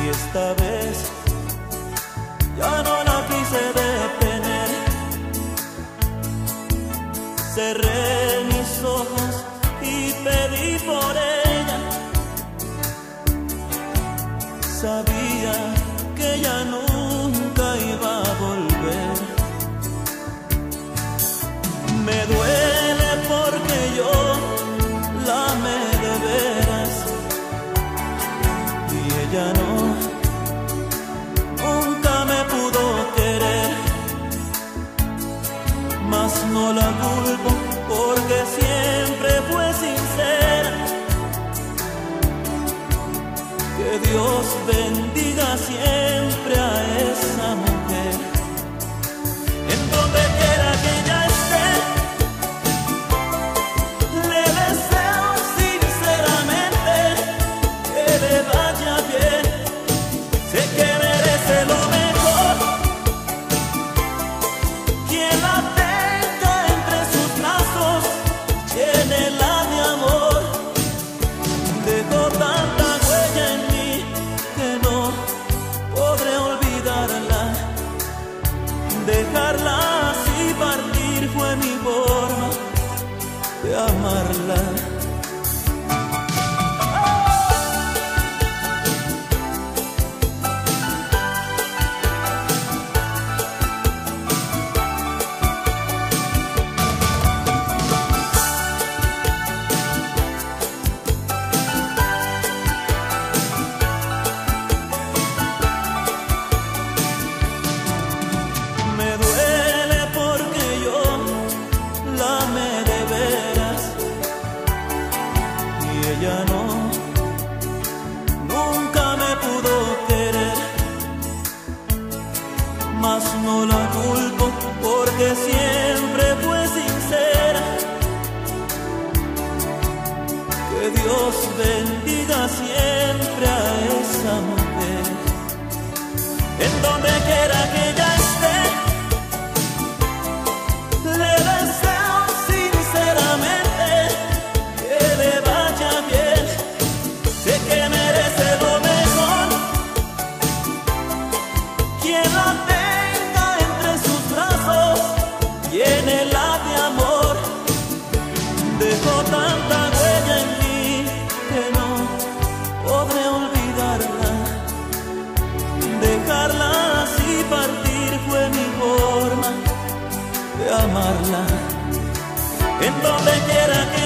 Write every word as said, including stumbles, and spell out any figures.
esta vez ya no la quise detener. Cerré mis ojos y pedí por ella. Sabía que ella nunca iba a volver. Me duele porque yo la amé de veras y ella no, nunca me pudo querer. Mas no la culpo porque siempre fue sincera. Que Dios bendiga siempre a esa mujer. En donde quiera que ella esté, le deseo sinceramente que le vaya bien. Sé que merece lo mejor. Quien la tenga entre sus brazos, llénela de amor. Dejó tanta huella en mí que no podré olvidarla. Dejarla así partir fue mi forma de amarla. Me duele porque yo la amé de veras y ella no, nunca me pudo querer. Mas no la culpo porque siempre fue sincera. Que Dios bendiga siempre a esa mujer. En donde quiera que ella esté, le deseo sinceramente que le vaya bien. Sé que merece lo mejor. Quien la tenga entre sus brazos, llénela de amor. Dejó tanta huella en mí que no podré olvidarla. Dejarla así partir fue mi forma de amarla. En donde quiera que